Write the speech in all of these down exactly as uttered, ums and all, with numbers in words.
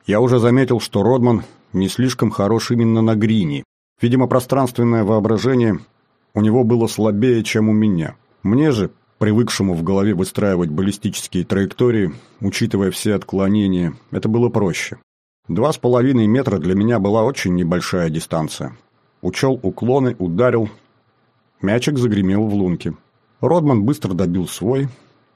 Я уже заметил, что Родман не слишком хорош именно на грине. Видимо, пространственное воображение у него было слабее, чем у меня. Мне же, привыкшему в голове выстраивать баллистические траектории, учитывая все отклонения, это было проще. Два с половиной метра для меня была очень небольшая дистанция. Учел уклоны, ударил. Мячик загремел в лунке. Родман быстро добил свой.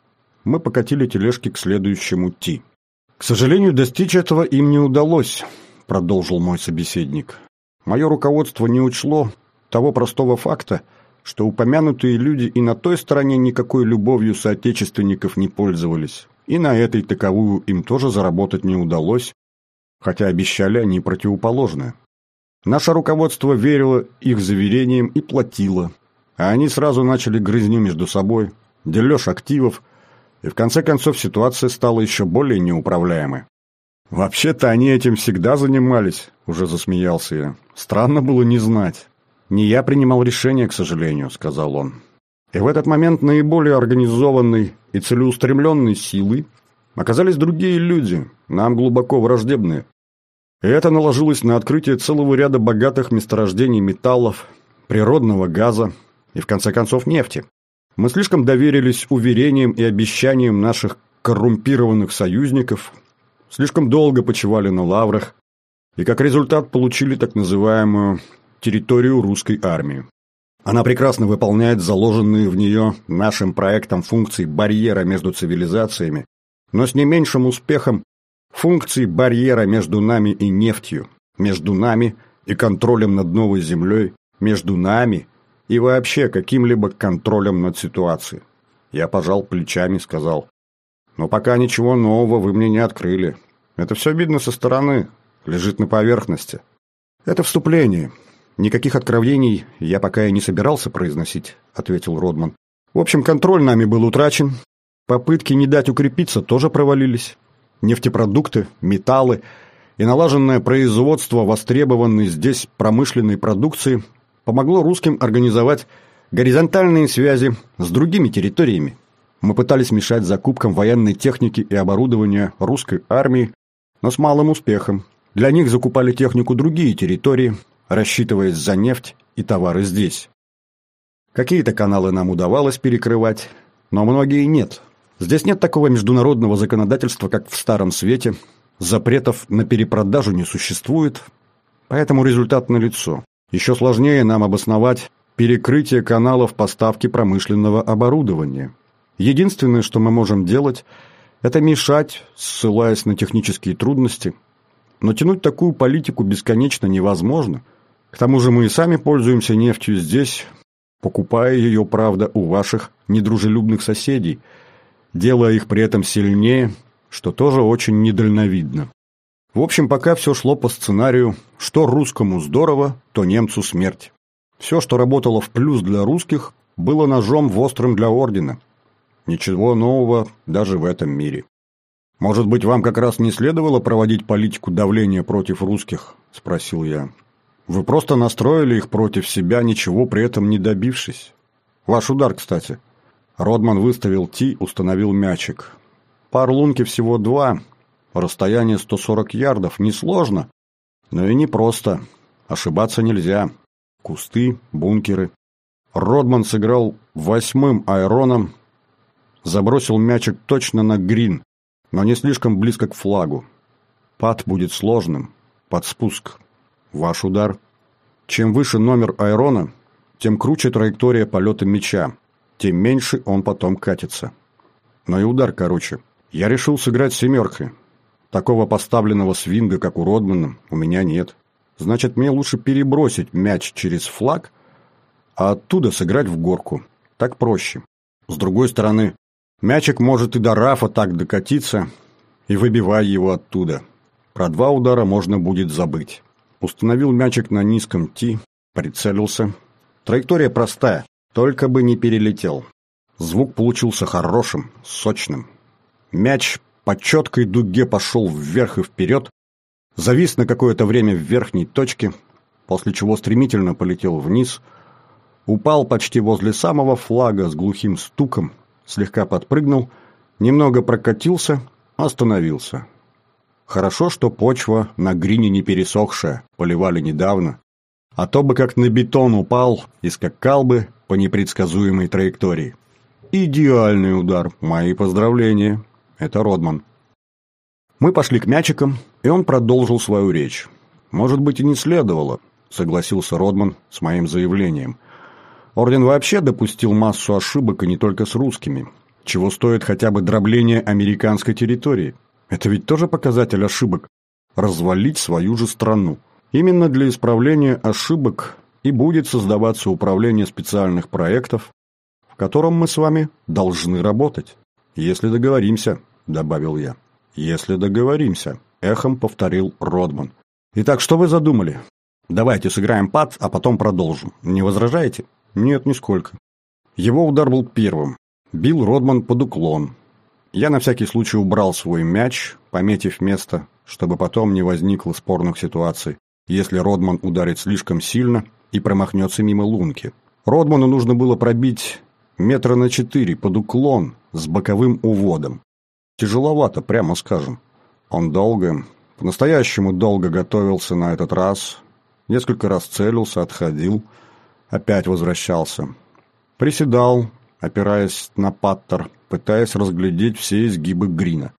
Мы покатили тележки к следующему ти. «К сожалению, достичь этого им не удалось», — продолжил мой собеседник. «Мое руководство не учло того простого факта, что упомянутые люди и на той стороне никакой любовью соотечественников не пользовались, и на этой таковую им тоже заработать не удалось, хотя обещали они противоположное. Наше руководство верило их заверениям и платило, а они сразу начали грызню между собой, дележ активов, и в конце концов ситуация стала еще более неуправляемой». «Вообще-то они этим всегда занимались», — уже засмеялся я. «Странно было не знать». «Не я принимал решение, к сожалению», — сказал он. И в этот момент наиболее организованной и целеустремленной силой оказались другие люди, нам глубоко враждебные. И это наложилось на открытие целого ряда богатых месторождений металлов, природного газа и, в конце концов, нефти. Мы слишком доверились уверениям и обещаниям наших коррумпированных союзников, слишком долго почивали на лаврах и, как результат, получили так называемую территорию русской армии. Она прекрасно выполняет заложенные в нее нашим проектом функции барьера между цивилизациями, но с не меньшим успехом функции барьера между нами и нефтью, между нами и контролем над новой землей, между нами и вообще каким-либо контролем над ситуацией. Я пожал плечами и сказал: «Но пока ничего нового вы мне не открыли. Это все видно со стороны, лежит на поверхности». «Это вступление. Никаких откровений я пока и не собирался произносить», — ответил Родман. «В общем, контроль нами был утрачен. Попытки не дать укрепиться тоже провалились. Нефтепродукты, металлы и налаженное производство востребованной здесь промышленной продукции помогло русским организовать горизонтальные связи с другими территориями. Мы пытались мешать закупкам военной техники и оборудования русской армии, но с малым успехом. Для них закупали технику другие территории, рассчитываясь за нефть и товары здесь. Какие-то каналы нам удавалось перекрывать, но многие нет. Здесь нет такого международного законодательства, как в Старом Свете. Запретов на перепродажу не существует, поэтому результат налицо. Еще сложнее нам обосновать перекрытие каналов поставки промышленного оборудования. Единственное, что мы можем делать, это мешать, ссылаясь на технические трудности. Но тянуть такую политику бесконечно невозможно. К тому же мы и сами пользуемся нефтью здесь, покупая ее, правда, у ваших недружелюбных соседей, делая их при этом сильнее, что тоже очень недальновидно. В общем, пока все шло по сценарию, что русскому здорово, то немцу смерть. Все, что работало в плюс для русских, было ножом вострым для ордена. Ничего нового даже в этом мире. «Может быть, вам как раз не следовало проводить политику давления против русских?» – спросил я. «Вы просто настроили их против себя, ничего при этом не добившись. Ваш удар, кстати». Родман выставил ти, установил мячик. Пар лунки всего два, расстояние сто сорок ярдов, несложно, но и непросто. Ошибаться нельзя. Кусты, бункеры. Родман сыграл восьмым айроном, забросил мячик точно на грин, но не слишком близко к флагу. Пад будет сложным. Под спуск. Ваш удар. Чем выше номер айрона, тем круче траектория полета мяча, тем меньше он потом катится. Но и удар короче. Я решил сыграть семеркой. Такого поставленного свинга, как у Родмана, у меня нет. Значит, мне лучше перебросить мяч через флаг, а оттуда сыграть в горку. Так проще. С другой стороны, мячик может и до рафа так докатиться, и выбивай его оттуда. Про два удара можно будет забыть. Установил мячик на низком ти, прицелился. Траектория простая, только бы не перелетел. Звук получился хорошим, сочным. Мяч по четкой дуге пошел вверх и вперед, завис на какое-то время в верхней точке, после чего стремительно полетел вниз, упал почти возле самого флага с глухим стуком, слегка подпрыгнул, немного прокатился, остановился. Хорошо, что почва на Грине не пересохшая, поливали недавно. А то бы как на бетон упал и скакал бы по непредсказуемой траектории. Идеальный удар. Мои поздравления. Это Родман. Мы пошли к мячикам, и он продолжил свою речь. Может быть, и не следовало, согласился Родман с моим заявлением. Орден вообще допустил массу ошибок, и не только с русскими. Чего стоит хотя бы дробление американской территории. Это ведь тоже показатель ошибок. Развалить свою же страну. Именно для исправления ошибок и будет создаваться управление специальных проектов, в котором мы с вами должны работать. Если договоримся, добавил я. Если договоримся, эхом повторил Родман. Итак, что вы задумали? Давайте сыграем пад, а потом продолжим. Не возражаете? Нет, нисколько. Его удар был первым. Бил Родман под уклон. Я на всякий случай убрал свой мяч, пометив место, чтобы потом не возникло спорных ситуаций, если Родман ударит слишком сильно и промахнется мимо лунки. Родману нужно было пробить метра на четыре под уклон с боковым уводом. Тяжеловато, прямо скажем. Он долго, по-настоящему долго готовился на этот раз, несколько раз целился, отходил, опять возвращался. Приседал, опираясь на паттер, пытаясь разглядеть все изгибы грина.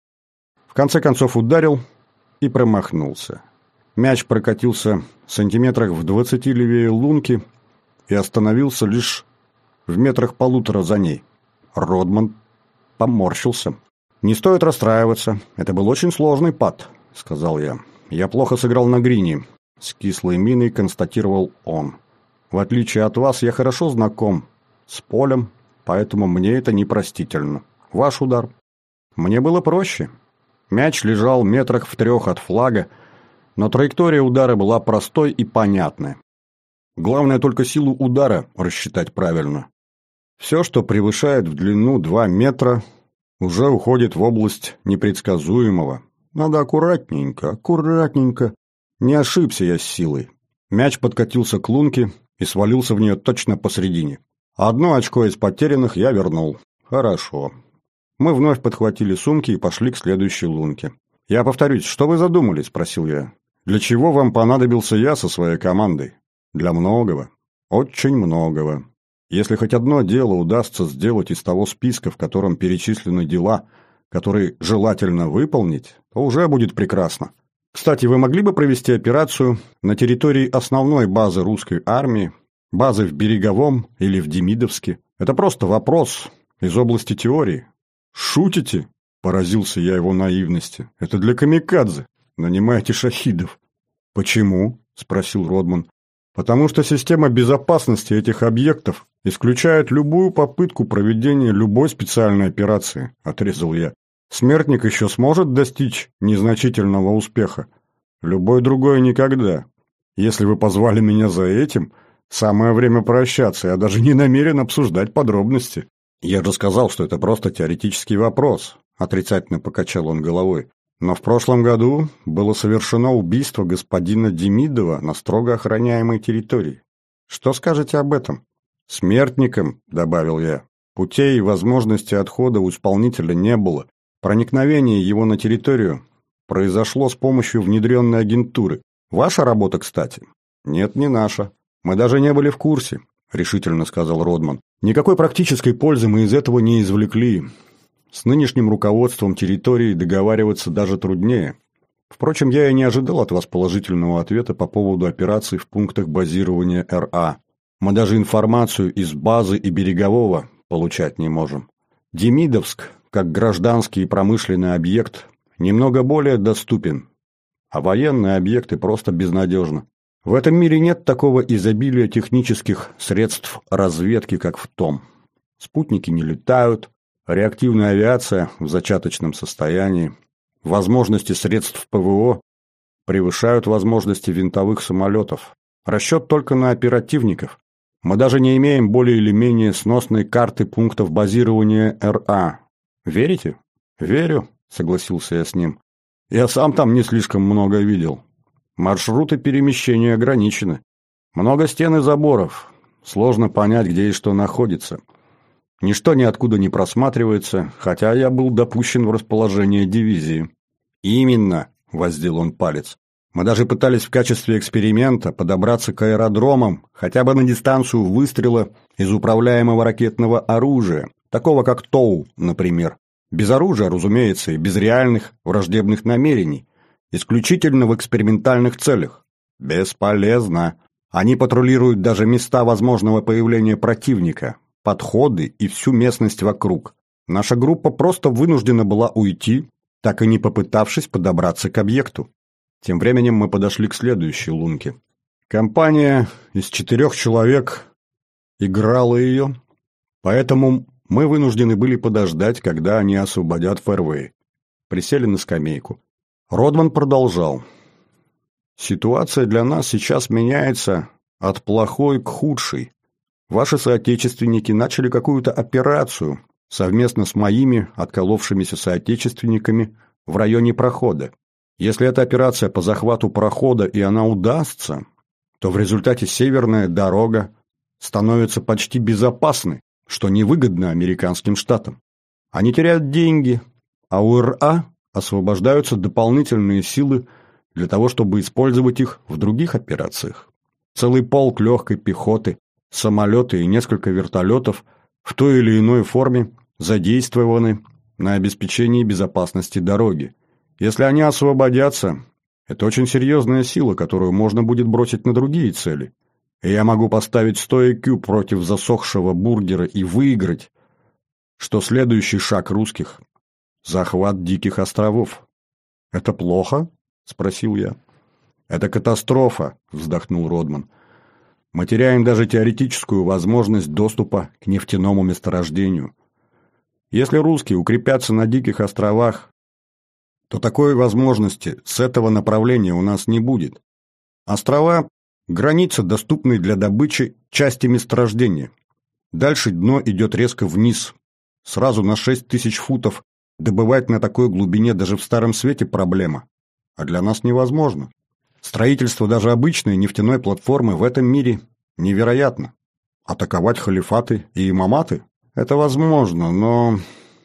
В конце концов ударил и промахнулся. Мяч прокатился в сантиметрах в двадцати левее лунки и остановился лишь в метрах полутора за ней. Родман поморщился. «Не стоит расстраиваться. Это был очень сложный пад», — сказал я. «Я плохо сыграл на грине», — с кислой миной констатировал он. «В отличие от вас, я хорошо знаком с полем, поэтому мне это непростительно. Ваш удар». Мне было проще. Мяч лежал метрах в трех от флага, но траектория удара была простой и понятной. Главное только силу удара рассчитать правильно. Все, что превышает в длину два метра, уже уходит в область непредсказуемого. Надо аккуратненько, аккуратненько. Не ошибся я с силой. Мяч подкатился к лунке и свалился в нее точно посредине. Одно очко из потерянных я вернул. Хорошо. Мы вновь подхватили сумки и пошли к следующей лунке. «Я повторюсь, что вы задумали?» – спросил я. «Для чего вам понадобился я со своей командой?» «Для многого. Очень многого. Если хоть одно дело удастся сделать из того списка, в котором перечислены дела, которые желательно выполнить, то уже будет прекрасно. Кстати, вы могли бы провести операцию на территории основной базы русской армии, базы в Береговом или в Демидовске? Это просто вопрос из области теории». «Шутите?» – поразился я его наивности. «Это для камикадзе. Нанимаете шахидов». «Почему?» – спросил Родман. «Потому что система безопасности этих объектов исключает любую попытку проведения любой специальной операции», – отрезал я. «Смертник еще сможет достичь незначительного успеха. Любой другой никогда. Если вы позвали меня за этим, самое время прощаться. Я даже не намерен обсуждать подробности». «Я же сказал, что это просто теоретический вопрос», – отрицательно покачал он головой. «Но в прошлом году было совершено убийство господина Демидова на строго охраняемой территории. Что скажете об этом?» «Смертником», – добавил я. «Путей и возможности отхода у исполнителя не было. Проникновение его на территорию произошло с помощью внедренной агентуры. Ваша работа, кстати?» «Нет, не наша. Мы даже не были в курсе», – решительно сказал Родман. «Никакой практической пользы мы из этого не извлекли. С нынешним руководством территории договариваться даже труднее. Впрочем, я и не ожидал от вас положительного ответа по поводу операций в пунктах базирования эр а. Мы даже информацию из базы и Берегового получать не можем. Демидовск, как гражданский и промышленный объект, немного более доступен, а военные объекты просто безнадежны. В этом мире нет такого изобилия технических средств разведки, как в том. Спутники не летают, реактивная авиация в зачаточном состоянии, возможности средств пэ вэ о превышают возможности винтовых самолетов. Расчет только на оперативников. Мы даже не имеем более или менее сносной карты пунктов базирования эр а. Верите? Верю, согласился я с ним. Я сам там не слишком много видел. Маршруты перемещения ограничены. Много стен и заборов. Сложно понять, где и что находится. Ничто ниоткуда не просматривается, хотя я был допущен в расположение дивизии. «Именно», — воздел он палец. «Мы даже пытались в качестве эксперимента подобраться к аэродромам, хотя бы на дистанцию выстрела из управляемого ракетного оружия, такого как ТОУ, например. Без оружия, разумеется, и без реальных враждебных намерений, исключительно в экспериментальных целях. Бесполезно. Они патрулируют даже места возможного появления противника, подходы и всю местность вокруг. Наша группа просто вынуждена была уйти, так и не попытавшись подобраться к объекту». Тем временем мы подошли к следующей лунке. Компания из четырех человек играла ее, поэтому мы вынуждены были подождать, когда они освободят фэрвей. Присели на скамейку. Родман продолжал. «Ситуация для нас сейчас меняется от плохой к худшей. Ваши соотечественники начали какую-то операцию совместно с моими отколовшимися соотечественниками в районе прохода. Если эта операция по захвату прохода и она удастся, то в результате северная дорога становится почти безопасной, что невыгодно американским штатам. Они теряют деньги, а у эр а освобождаются дополнительные силы для того, чтобы использовать их в других операциях. Целый полк легкой пехоты, самолеты и несколько вертолетов в той или иной форме задействованы на обеспечении безопасности дороги. Если они освободятся, это очень серьезная сила, которую можно будет бросить на другие цели. И я могу поставить сто ай кью против засохшего бургера и выиграть, что следующий шаг русских – захват Диких островов. «Это плохо?» – спросил я. «Это катастрофа», – вздохнул Родман. «Мы теряем даже теоретическую возможность доступа к нефтяному месторождению. Если русские укрепятся на Диких островах, то такой возможности с этого направления у нас не будет. Острова – граница, доступной для добычи части месторождения. Дальше дно идет резко вниз. Сразу на шесть тысяч футов добывать на такой глубине даже в Старом Свете проблема. А для нас невозможно. Строительство даже обычной нефтяной платформы в этом мире невероятно. Атаковать халифаты и имаматы – это возможно, но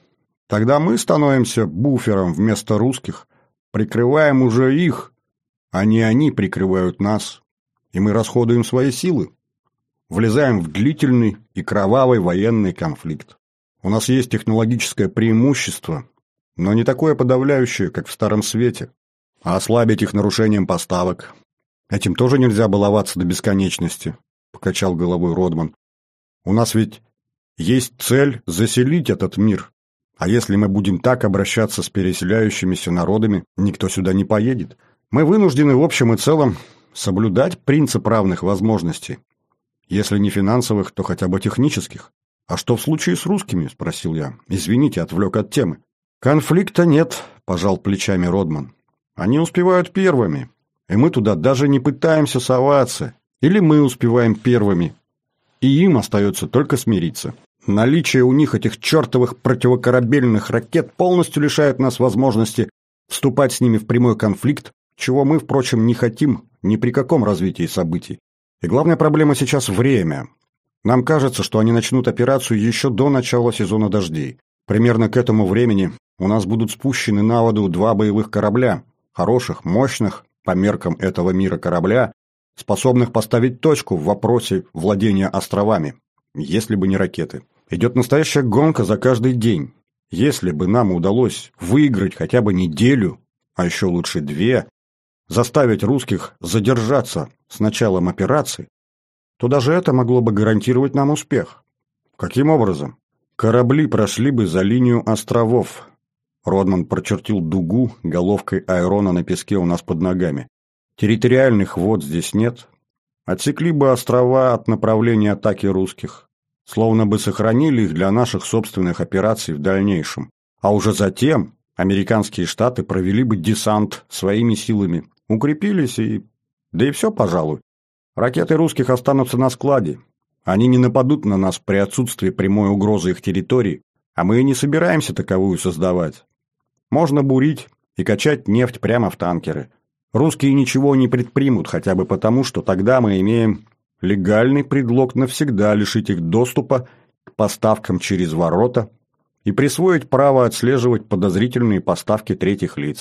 тогда мы становимся буфером вместо русских, прикрываем уже их, а не они прикрывают нас, и мы расходуем свои силы. Влезаем в длительный и кровавый военный конфликт. У нас есть технологическое преимущество, но не такое подавляющее, как в Старом Свете. А ослабить их нарушением поставок. Этим тоже нельзя баловаться до бесконечности, покачал головой Родман. У нас ведь есть цель заселить этот мир. А если мы будем так обращаться с переселяющимися народами, никто сюда не поедет. Мы вынуждены в общем и целом соблюдать принцип равных возможностей. Если не финансовых, то хотя бы технических. А что в случае с русскими? Спросил я. Извините, отвлек от темы. Конфликта нет, пожал плечами Родман. Они успевают первыми, и мы туда даже не пытаемся соваться. Или мы успеваем первыми, и им остается только смириться. Наличие у них этих чертовых противокорабельных ракет полностью лишает нас возможности вступать с ними в прямой конфликт, чего мы, впрочем, не хотим ни при каком развитии событий. И главная проблема сейчас – время. Нам кажется, что они начнут операцию еще до начала сезона дождей. Примерно к этому времени у нас будут спущены на воду два боевых корабля, хороших, мощных, по меркам этого мира корабля, способных поставить точку в вопросе владения островами, если бы не ракеты. Идет настоящая гонка за каждый день. Если бы нам удалось выиграть хотя бы неделю, а еще лучше две, заставить русских задержаться с началом операции, то даже это могло бы гарантировать нам успех. Каким образом? Корабли прошли бы за линию островов. Родман прочертил дугу головкой аэрона на песке у нас под ногами. Территориальных вод здесь нет. Отсекли бы острова от направления атаки русских. Словно бы сохранили их для наших собственных операций в дальнейшем. А уже затем американские штаты провели бы десант своими силами. Укрепились и... Да и все, пожалуй. Ракеты русских останутся на складе. Они не нападут на нас при отсутствии прямой угрозы их территории, а мы и не собираемся таковую создавать. Можно бурить и качать нефть прямо в танкеры. Русские ничего не предпримут, хотя бы потому, что тогда мы имеем легальный предлог навсегда лишить их доступа к поставкам через ворота и присвоить право отслеживать подозрительные поставки третьих лиц.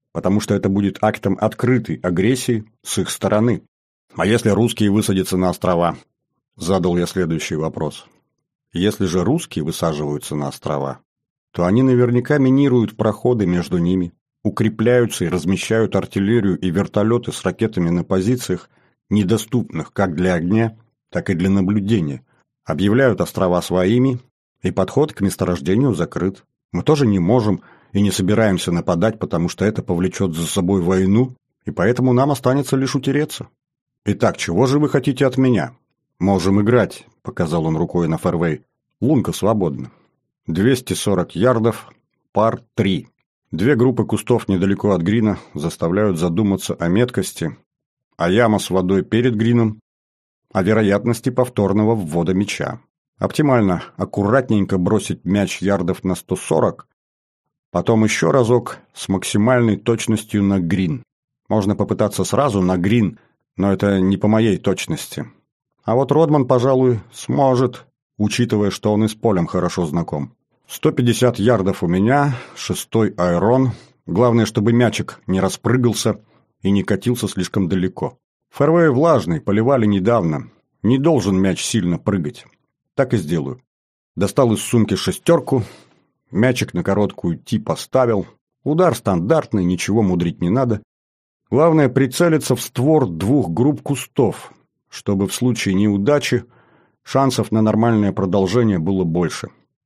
потому что это будет актом открытой агрессии с их стороны. А если русские высадятся на острова? Задал я следующий вопрос. Если же русские высаживаются на острова, то они наверняка минируют проходы между ними, укрепляются и размещают артиллерию и вертолеты с ракетами на позициях, недоступных как для огня, так и для наблюдения, объявляют острова своими, и подход к месторождению закрыт. Мы тоже не можем и не собираемся нападать, потому что это повлечет за собой войну, и поэтому нам останется лишь утереться. Итак, чего же вы хотите от меня? Можем играть, показал он рукой на фэрвей. Лунка свободна. двести сорок ярдов, пар три. Две группы кустов недалеко от грина заставляют задуматься о меткости, а яма с водой перед грином, о вероятности повторного ввода мяча. Оптимально аккуратненько бросить мяч ярдов на сто сорок, потом еще разок с максимальной точностью на грин. Можно попытаться сразу на грин, но это не по моей точности. А вот Родман, пожалуй, сможет, учитывая, что он и с полем хорошо знаком. сто пятьдесят ярдов у меня, шестой айрон. Главное, чтобы мячик не распрыгался и не катился слишком далеко. Фэрвей влажный, поливали недавно. Не должен мяч сильно прыгать. Так и сделаю. Достал из сумки шестерку, мячик на короткую ти поставил. Удар стандартный, ничего мудрить не надо. Главное прицелиться в створ двух групп кустов, чтобы в случае неудачи шансов на нормальное продолжение было больше.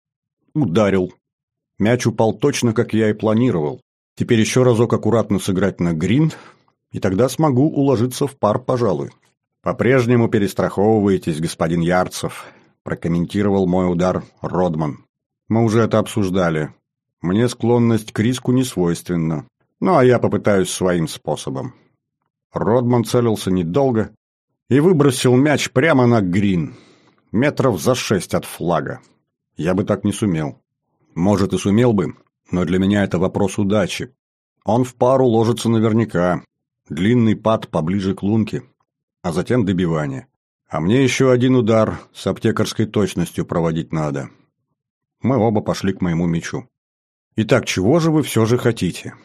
Ударил. Мяч упал точно, как я и планировал. Теперь еще разок аккуратно сыграть на грин, и тогда смогу уложиться в пар, пожалуй. «По-прежнему перестраховываетесь, господин Ярцев», — прокомментировал мой удар Родман. «Мы уже это обсуждали. Мне склонность к риску не свойственна. Ну, а я попытаюсь своим способом». Родман целился недолго и выбросил мяч прямо на грин, метров за шесть от флага. Я бы так не сумел. Может, и сумел бы, но для меня это вопрос удачи. Он в пару ложится наверняка. Длинный пад поближе к лунке, а затем добивание. А мне еще один удар с аптекарской точностью проводить надо. Мы оба пошли к моему мячу. Итак, чего же вы все же хотите?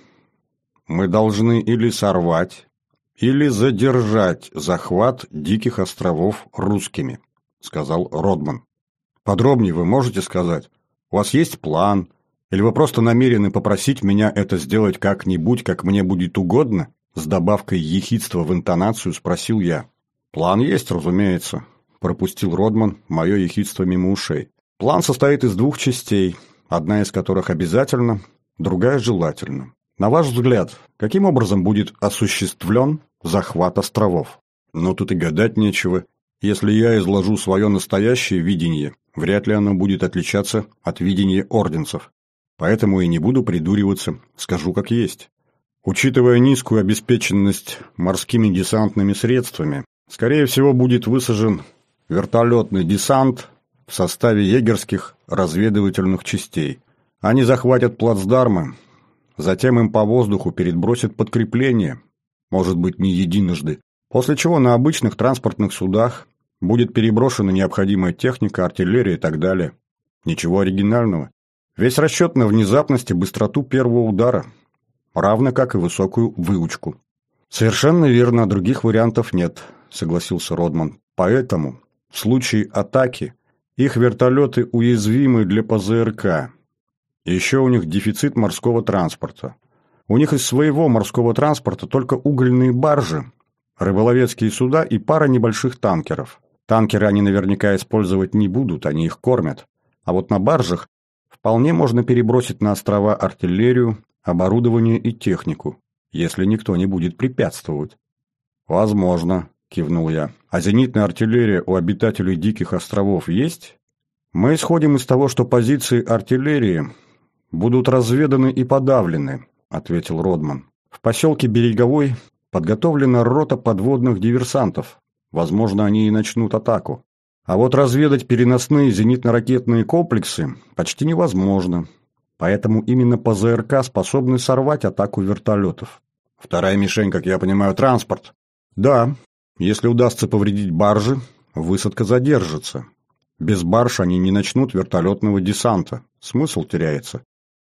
Мы должны или сорвать, или задержать захват Диких островов русскими, сказал Родман. Подробнее вы можете сказать? У вас есть план? Или вы просто намерены попросить меня это сделать как-нибудь, как мне будет угодно? С добавкой ехидства в интонацию спросил я. «План есть, разумеется», – пропустил Родман мое ехидство мимо ушей. «План состоит из двух частей, одна из которых обязательно, другая желательно. На ваш взгляд, каким образом будет осуществлен захват островов?» «Ну, тут и гадать нечего. Если я изложу свое настоящее видение, вряд ли оно будет отличаться от видения орденцев. Поэтому и не буду придуриваться, скажу как есть. Учитывая низкую обеспеченность морскими десантными средствами, скорее всего будет высажен вертолетный десант в составе егерских разведывательных частей. Они захватят плацдармы, затем им по воздуху перебросят подкрепление, может быть не единожды, после чего на обычных транспортных судах будет переброшена необходимая техника, артиллерия и так далее. Ничего оригинального. Весь расчет на внезапность и быстроту первого удара, равно как и высокую выучку. «Совершенно верно, других вариантов нет», — согласился Родман. «Поэтому в случае атаки их вертолеты уязвимы для ПЗРК. Еще у них дефицит морского транспорта. У них из своего морского транспорта только угольные баржи, рыболовецкие суда и пара небольших танкеров. Танкеры они наверняка использовать не будут, они их кормят. А вот на баржах вполне можно перебросить на острова артиллерию, оборудование и технику, если никто не будет препятствовать». «Возможно», — кивнул я. «А зенитная артиллерия у обитателей Диких островов есть?» «Мы исходим из того, что позиции артиллерии будут разведаны и подавлены», — ответил Родман. «В поселке Береговой подготовлена рота подводных диверсантов. Возможно, они и начнут атаку. А вот разведать переносные зенитно-ракетные комплексы почти невозможно. Поэтому именно ПЗРК способны сорвать атаку вертолетов. Вторая мишень, как я понимаю, транспорт. Да, если удастся повредить баржи, высадка задержится. Без барж они не начнут вертолетного десанта. Смысл теряется.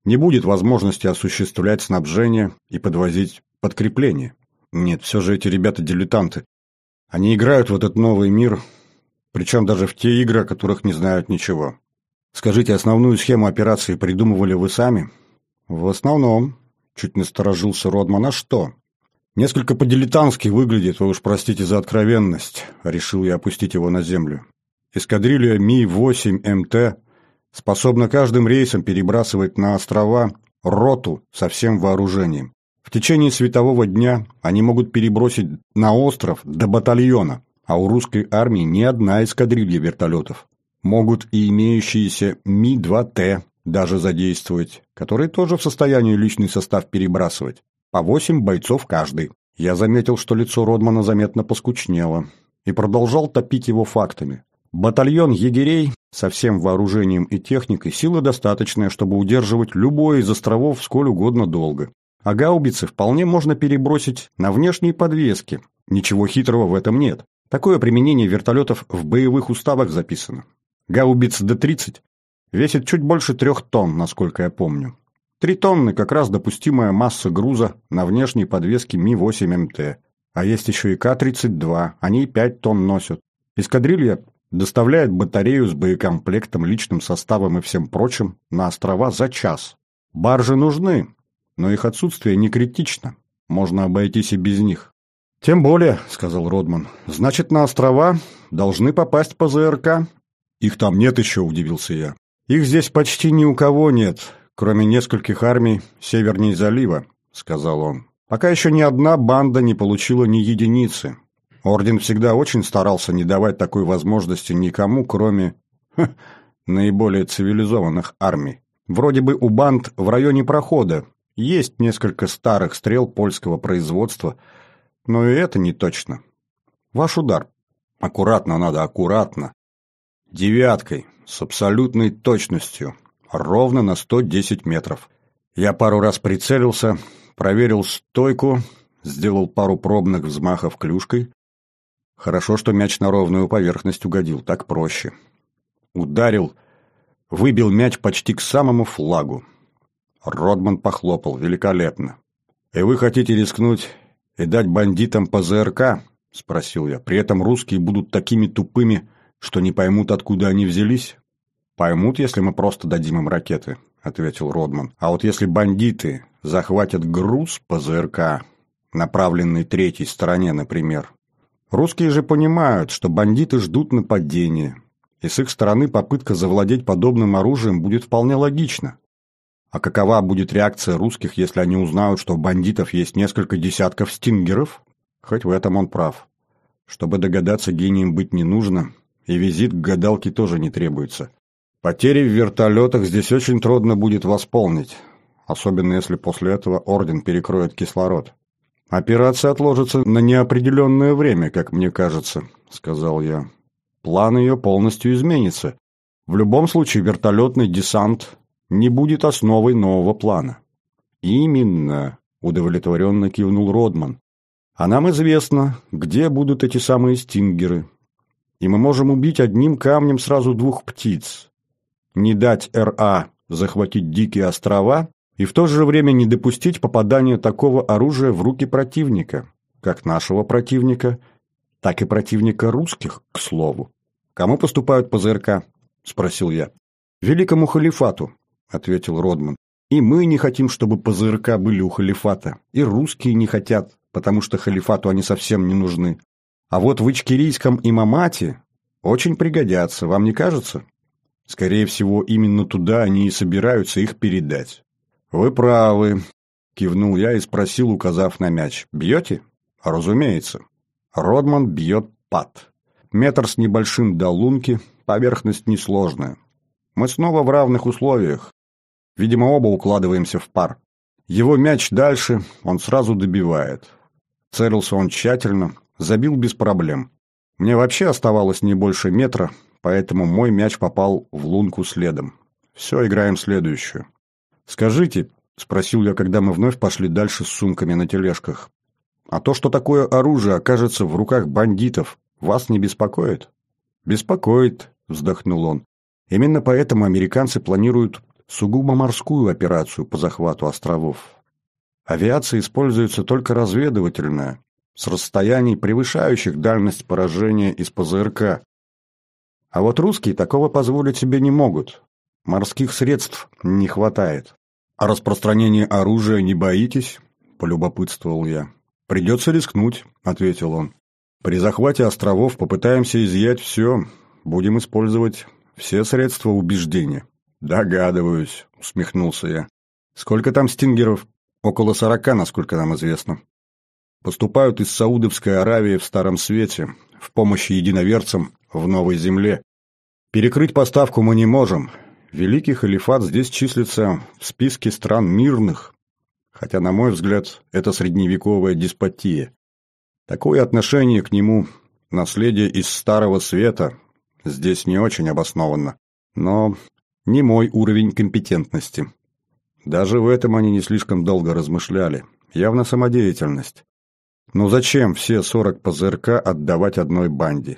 Не будет возможности осуществлять снабжение и подвозить подкрепление. Нет, все же эти ребята дилетанты. Они играют в этот новый мир, причем даже в те игры, о которых не знают ничего. Скажите, основную схему операции придумывали вы сами? В основном, чуть насторожился Родман, а что? Несколько по-дилетантски выглядит, вы уж простите за откровенность, решил я опустить его на землю. Эскадрилья Ми восемь М Т способна каждым рейсом перебрасывать на острова роту со всем вооружением. В течение светового дня они могут перебросить на остров до батальона, а у русской армии не одна эскадрилья вертолетов. Могут и имеющиеся Ми два Т даже задействовать, которые тоже в состоянии личный состав перебрасывать. По восемь бойцов каждый. Я заметил, что лицо Родмана заметно поскучнело, и продолжал топить его фактами. Батальон егерей со всем вооружением и техникой силы достаточная, чтобы удерживать любой из островов сколь угодно долго. А гаубицы вполне можно перебросить на внешние подвески. Ничего хитрого в этом нет. Такое применение вертолетов в боевых уставах записано. Гаубиц Д тридцать весит чуть больше трех тонн, насколько я помню. Три тонны как раз допустимая масса груза на внешней подвеске Ми восемь М Т. А есть еще и К тридцать два, они пять тонн носят. Эскадрилья доставляет батарею с боекомплектом, личным составом и всем прочим на острова за час. Баржи нужны, но их отсутствие не критично. Можно обойтись и без них. «Тем более», — сказал Родман, — «значит, на острова должны попасть П З Р К». «Их там нет еще», — удивился я. «Их здесь почти ни у кого нет, кроме нескольких армий северней залива», — сказал он. «Пока еще ни одна банда не получила ни единицы. Орден всегда очень старался не давать такой возможности никому, кроме ха, наиболее цивилизованных армий. Вроде бы у банд в районе прохода есть несколько старых стрел польского производства, но и это не точно. Ваш удар. Аккуратно надо, аккуратно. Девяткой, с абсолютной точностью, ровно на сто десять метров. Я пару раз прицелился, проверил стойку, сделал пару пробных взмахов клюшкой. Хорошо, что мяч на ровную поверхность угодил, так проще. Ударил, выбил мяч почти к самому флагу. Родман похлопал, великолепно. «И вы хотите рискнуть и дать бандитам П З Р К?» — спросил я. «При этом русские будут такими тупыми, что не поймут, откуда они взялись?» «Поймут, если мы просто дадим им ракеты», — ответил Родман. «А вот если бандиты захватят груз П З Р К, направленный третьей стороне, например. Русские же понимают, что бандиты ждут нападения, и с их стороны попытка завладеть подобным оружием будет вполне логична. А какова будет реакция русских, если они узнают, что у бандитов есть несколько десятков стингеров? Хоть в этом он прав. Чтобы догадаться, гением быть не нужно, и визит к гадалке тоже не требуется. Потери в вертолетах здесь очень трудно будет восполнить, особенно если после этого Орден перекроет кислород. «Операция отложится на неопределенное время, как мне кажется», — сказал я. «План ее полностью изменится. В любом случае вертолетный десант не будет основой нового плана». «Именно», — удовлетворенно кивнул Родман. «А нам известно, где будут эти самые стингеры. И мы можем убить одним камнем сразу двух птиц. Не дать Р А захватить Дикие острова и в то же время не допустить попадания такого оружия в руки противника, как нашего противника, так и противника русских, к слову». «Кому поступают П З Р К?» — спросил я. «Великому халифату», — ответил Родман. «И мы не хотим, чтобы П З Р К были у халифата, и русские не хотят, потому что халифату они совсем не нужны. А вот в ичкерийском имамате очень пригодятся, вам не кажется? Скорее всего, именно туда они и собираются их передать». «Вы правы», — кивнул я и спросил, указав на мяч. «Бьете?» «Разумеется». Родман бьет пад. Метр с небольшим до лунки, поверхность несложная. Мы снова в равных условиях. Видимо, оба укладываемся в пар. Его мяч дальше, он сразу добивает. Целился он тщательно, забил без проблем. Мне вообще оставалось не больше метра, поэтому мой мяч попал в лунку следом. Все, играем следующую. «Скажите», — спросил я, когда мы вновь пошли дальше с сумками на тележках, «а то, что такое оружие окажется в руках бандитов, вас не беспокоит?» «Беспокоит», — вздохнул он. «Именно поэтому американцы планируют сугубо морскую операцию по захвату островов. Авиация используется только разведывательная, с расстояний, превышающих дальность поражения из ПЗРК. А вот русские такого позволить себе не могут. Морских средств не хватает. «А распространение оружия не боитесь?» – полюбопытствовал я. «Придется рискнуть», – ответил он. «При захвате островов попытаемся изъять все. Будем использовать все средства убеждения». «Догадываюсь», – усмехнулся я. «Сколько там стингеров?» «Около сорока, насколько нам известно. Поступают из Саудовской Аравии в Старом Свете, в помощь единоверцам в Новой Земле. Перекрыть поставку мы не можем. Великий халифат здесь числится в списке стран мирных, хотя, на мой взгляд, это средневековая деспотия. Такое отношение к нему, наследие из Старого Света, здесь не очень обоснованно, но не мой уровень компетентности». Даже в этом они не слишком долго размышляли. Явно самодеятельность. Но зачем все сорок ПЗРК отдавать одной банде?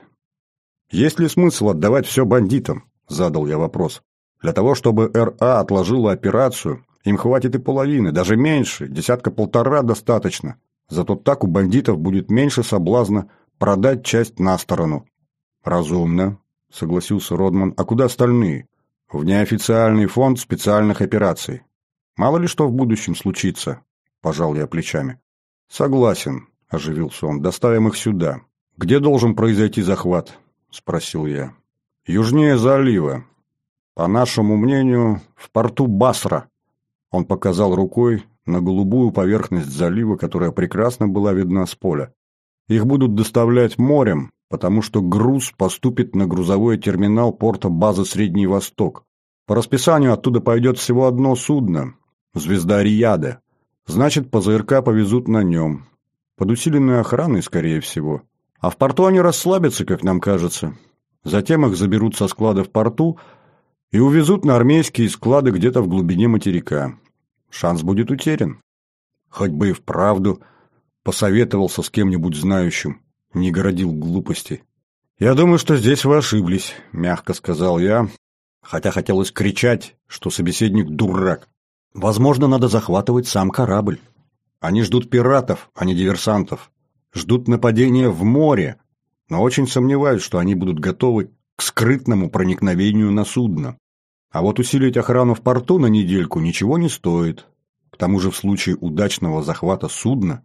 «Есть ли смысл отдавать все бандитам?» – задал я вопрос. «Для того, чтобы РА отложила операцию, им хватит и половины, даже меньше, десятка-полтора достаточно. Зато так у бандитов будет меньше соблазна продать часть на сторону». «Разумно», – согласился Родман. «А куда остальные?» «В неофициальный фонд специальных операций». «Мало ли что в будущем случится», – пожал я плечами. «Согласен», – оживился он, – «доставим их сюда». «Где должен произойти захват?» – спросил я. «Южнее залива. По нашему мнению, в порту Басра». Он показал рукой на голубую поверхность залива, которая прекрасно была видна с поля. «Их будут доставлять морем, потому что груз поступит на грузовой терминал порта базы Средний Восток. По расписанию оттуда пойдет всего одно судно – «Звезда Рияда». Значит, ПЗРК повезут на нем. Под усиленной охраной, скорее всего. А в порту они расслабятся, как нам кажется. Затем их заберут со склада в порту и увезут на армейские склады где-то в глубине материка. Шанс будет утерян. Хоть бы и вправду посоветовался с кем-нибудь знающим, не городил глупости. «Я думаю, что здесь вы ошиблись», – мягко сказал я, хотя хотелось кричать, что собеседник дурак. «Возможно, надо захватывать сам корабль. Они ждут пиратов, а не диверсантов. Ждут нападения в море, но очень сомневаюсь, что они будут готовы к скрытному проникновению на судно. А вот усилить охрану в порту на недельку ничего не стоит. К тому же в случае удачного захвата судна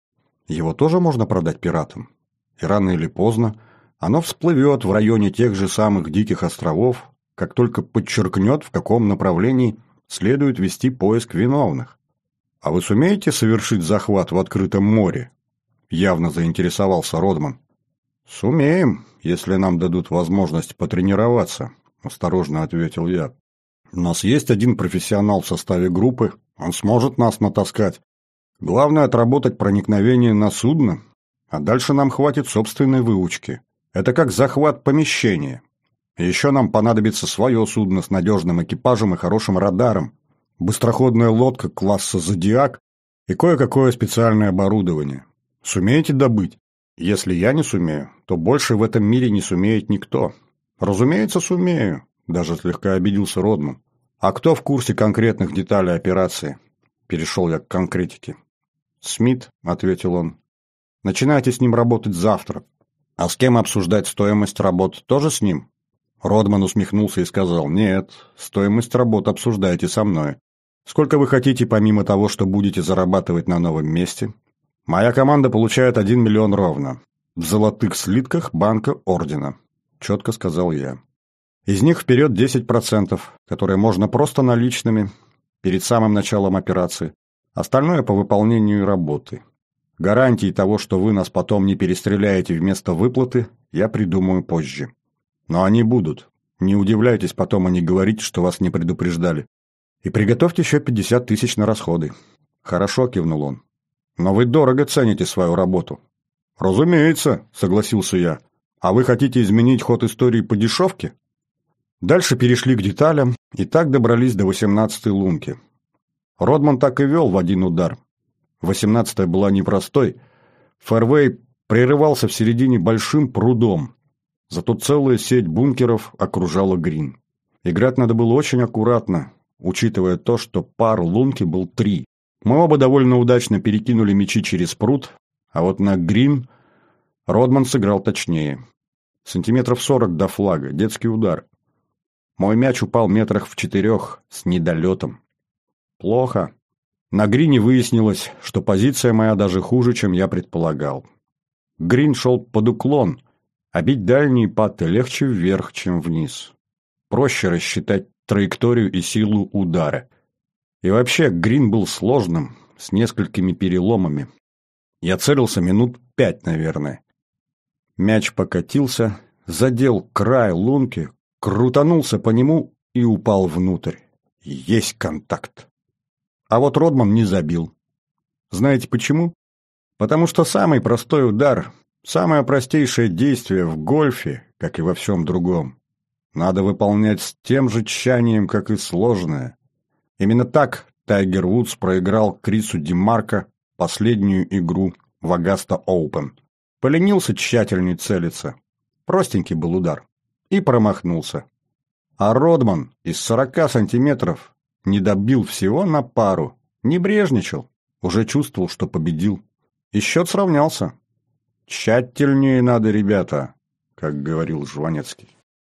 его тоже можно продать пиратам. И рано или поздно оно всплывет в районе тех же самых Диких островов, как только подчеркнет, в каком направлении следует вести поиск виновных. А вы сумеете совершить захват в открытом море?» Явно заинтересовался Родман. «Сумеем, если нам дадут возможность потренироваться», – осторожно ответил я. «У нас есть один профессионал в составе группы, он сможет нас натаскать. Главное – отработать проникновение на судно, а дальше нам хватит собственной выучки. Это как захват помещения. Еще нам понадобится свое судно с надежным экипажем и хорошим радаром, быстроходная лодка класса «Зодиак» и кое-какое специальное оборудование. Сумеете добыть? Если я не сумею, то больше в этом мире не сумеет никто». «Разумеется, сумею», – даже слегка обиделся Родман. «А кто в курсе конкретных деталей операции?» Перешел я к конкретике. «Смит», – ответил он. «Начинайте с ним работать завтра». «А с кем обсуждать стоимость работ? Тоже с ним?» Родман усмехнулся и сказал: «Нет, стоимость работ обсуждайте со мной. Сколько вы хотите, помимо того, что будете зарабатывать на новом месте?» «Моя команда получает один миллион ровно. В золотых слитках банка ордена», – четко сказал я. «Из них вперед десять процентов, которые можно просто наличными, перед самым началом операции. Остальное по выполнению работы. Гарантии того, что вы нас потом не перестреляете вместо выплаты, я придумаю позже. Но они будут. Не удивляйтесь потом и не говорите, что вас не предупреждали. И приготовьте еще пятьдесят тысяч на расходы». «Хорошо», – кивнул он. «Но вы дорого цените свою работу». «Разумеется», – согласился я. «А вы хотите изменить ход истории по дешевке?» Дальше перешли к деталям и так добрались до восемнадцатой лунки. Родман так и вел в один удар. Восемнадцатая была непростой. Фэрвей прерывался в середине большим прудом. Зато целая сеть бункеров окружала Грин. Играть надо было очень аккуратно, учитывая то, что пар лунки был три. Мы оба довольно удачно перекинули мячи через пруд, а вот на грин Родман сыграл точнее. Сантиметров сорок до флага, детский удар. Мой мяч упал метрах в четырех с недолетом. Плохо. На грине выяснилось, что позиция моя даже хуже, чем я предполагал. Грин шел под уклон, а бить дальние патты легче вверх, чем вниз. Проще рассчитать траекторию и силу удара. И вообще, грин был сложным, с несколькими переломами. Я целился минут пять, наверное. Мяч покатился, задел край лунки, крутанулся по нему и упал внутрь. Есть контакт. А вот Родман не забил. Знаете почему? Потому что самый простой удар, самое простейшее действие в гольфе, как и во всем другом, надо выполнять с тем же тщанием, как и сложное. Именно так Тайгер Вудс проиграл Крису Димарко последнюю игру в Augusta Open. Поленился тщательнее целиться. Простенький был удар. И промахнулся. А Родман из сорока сантиметров не добил всего на пару. Не брежничал. Уже чувствовал, что победил. И счет сравнялся. Тщательнее надо, ребята, как говорил Жванецкий.